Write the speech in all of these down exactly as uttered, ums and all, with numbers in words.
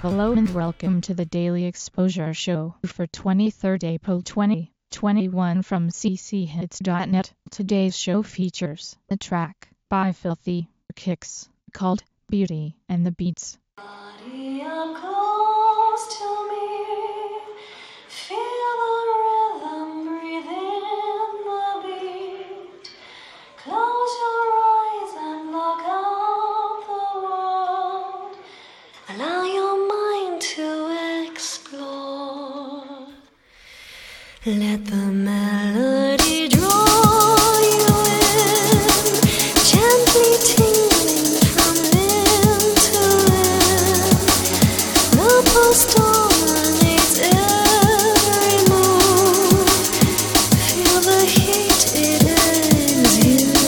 Hello and welcome to the Daily Exposure Show for twenty-third April twenty twenty-one from c c hits dot net. Today's show features a track by Filthy Kicks called Beauty and the Beats. Body up close to me, feel the rhythm, breathe in the beat. Close your eyes and look out the world. Allow your mind to explore. Let the melody draw you in, gently tingling from limb to limb. The pulse dominates every move. Feel the heat it exudes.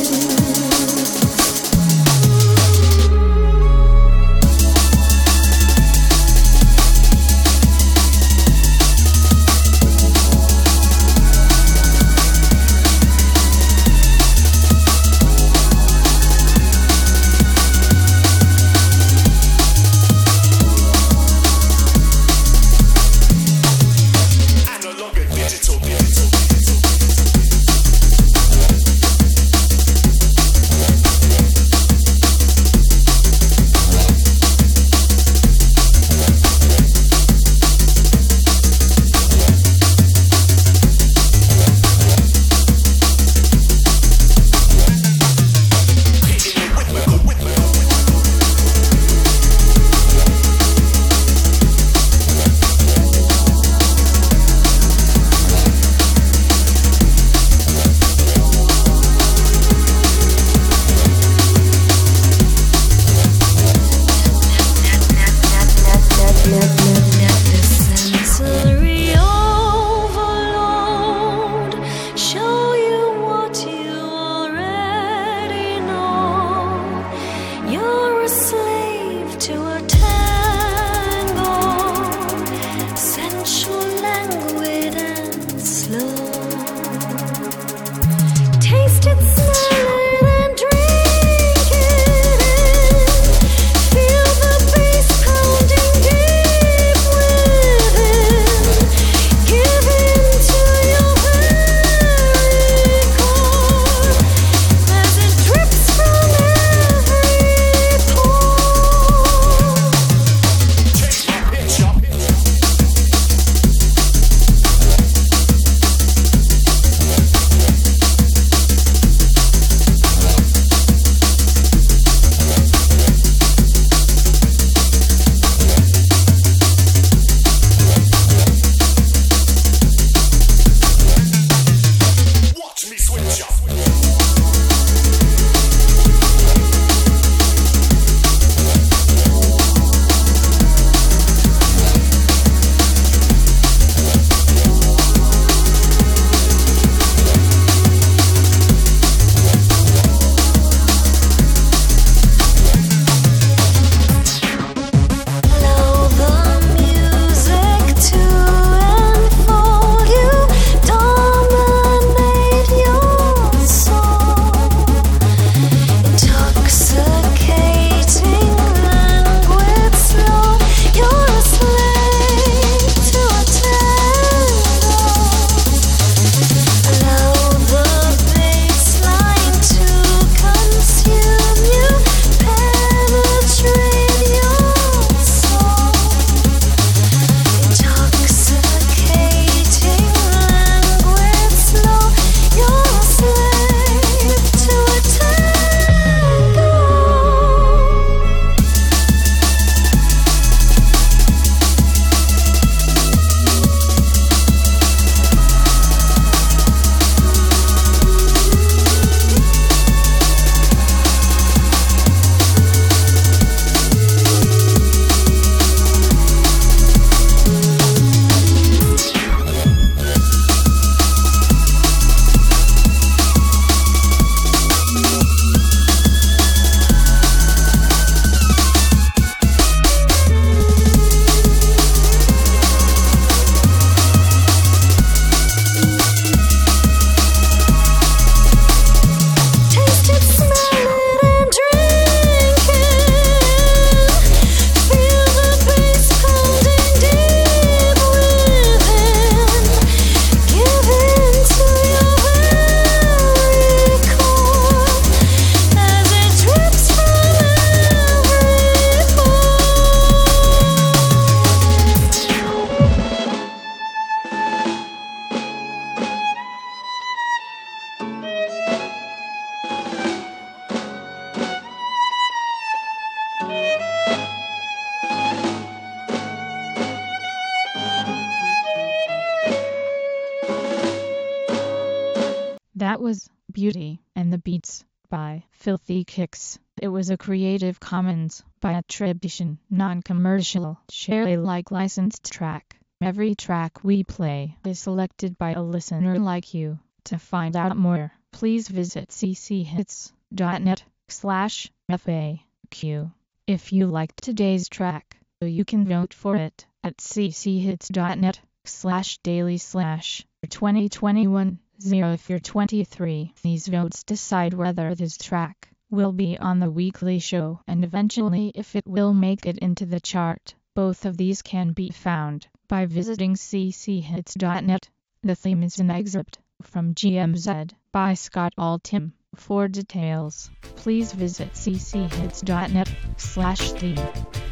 Beauty and the Beats by Filthy Kicks. It was a Creative Commons by attribution, non-commercial, share Alike licensed track. Every track we play is selected by a listener like you. To find out more, please visit cchits.net slash FAQ. If you liked today's track, you can vote for it at cchits.net slash daily slash 2021 zero if you're twenty-three. These votes decide whether this track will be on the weekly show and eventually if it will make it into the chart. Both of these can be found by visiting cchits.net. The theme is an excerpt from G M Z by Scott Altham. For details, please visit cchits.net slash theme.